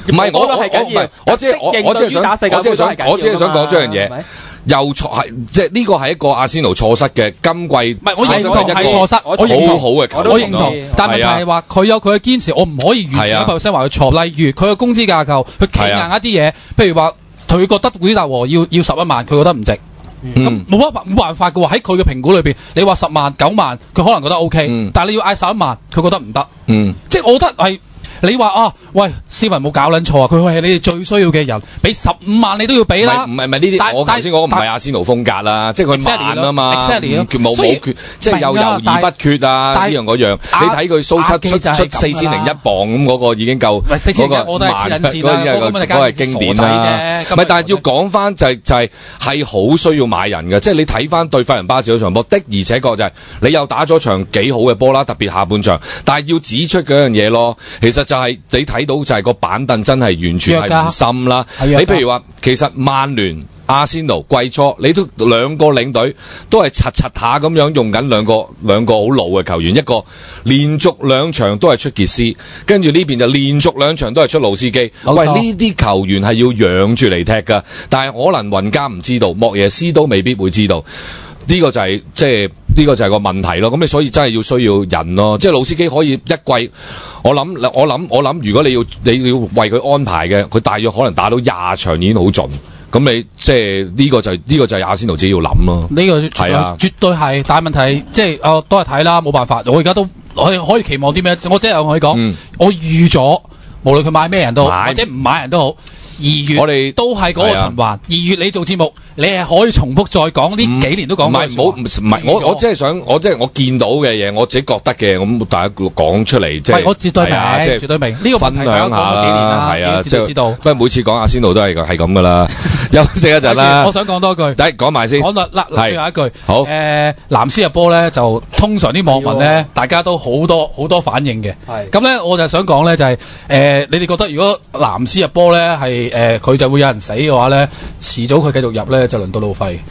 唔係我只係想講咗樣嘢。又錯係，即係呢個係一個阿仙奴錯失嘅今季，唔係我認同係錯失，我認同好好嘅球員， 我認同。但問題係話佢有佢嘅堅持，我唔可以完全 100% 話佢錯。例如佢嘅工資架構，佢企硬一啲嘢，譬如話佢覺得古斯達和要11萬，佢覺得唔值。咁冇辦法嘅喎，喺佢嘅評估裏邊，你話10萬9萬，佢可能覺得 OK，但係你要嗌11萬，佢覺得唔得。即係我覺得係。你話啊，喂，斯文冇搞撚錯啊！佢係你哋最需要嘅人，俾15萬你都要俾啦。 唔係呢啲，我頭先講唔係阿仙奴風格啦，即係佢慢啊嘛，冇決，即係又猶豫不決啊呢樣嗰樣。你睇佢蘇七出4001磅咁嗰個已經夠，嗰個慢，嗰個係經典啦。唔係，但係要講翻就係好需要買人嘅，即係你睇翻對費倫巴治嗰場波的，而且確就係你又打咗場幾好嘅波啦，特別下半場。但係要指出嗰樣嘢咯，其實就係你睇到就係個板凳真係完全係唔深啦。你譬如話，其實曼聯、阿仙奴季初你都兩個領隊都係刷下咁樣用緊兩個好老嘅球員，一個連續2場都係出傑斯，跟住呢邊就連續2場都係出魯斯基。喂，呢啲球員係要養住嚟踢㗎，但係可能雲加唔知道，莫耶斯都未必會知道。呢個就係呢個就係個問題咯。咁你所以真係要需要人咯。即係魯斯基可以一季，我諗，如果你要為佢安排嘅，佢大約可能打到20場已經好盡。咁你即係呢個就係阿仙奴自己要諗咯。呢個係啊，絕對係。但係問題即係都係睇啦，冇辦法。我而家都可以期望啲咩？我即係我可以講，我預咗無論佢買咩人都好，或者唔買人都好。2月我哋都係嗰個循環。2月你做節目，你係可以重複再講呢幾年都講。唔係，我即係想，我見到嘅嘢，我自己覺得嘅，咁大家講出嚟，即係我絕對明，絕對明。呢個分享下啦，係啊，即係知道。不過每次講阿仙奴都係咁噶啦。休息一陣啦。我想講多句，講埋先。講最後一句。好。藍斯入波咧，就通常啲網民咧，大家都好多反應嘅。係。咁咧，我就想講咧，就係你哋覺得如果藍斯入波咧係佢就會有人死嘅話咧，遲早佢繼續入咧就輪到路費。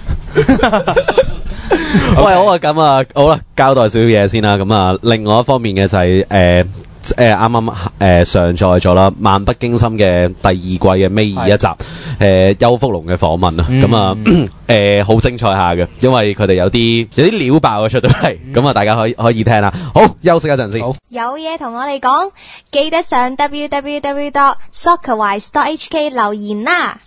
喂，好啊，咁啊，好啦，交代少少嘢先啦。咁啊，另外一方面嘅就係啱啱上載咗啦，《漫不經心》嘅第2季嘅尾2一集，邱福龍嘅訪問啊，咁啊好精彩下嘅，因為佢哋有啲料爆咗出到嚟，咁啊大家可以聽啦。好，休息一陣先。好， 有嘢同我哋講，記得上 www.soccerwise.hk 留言啦。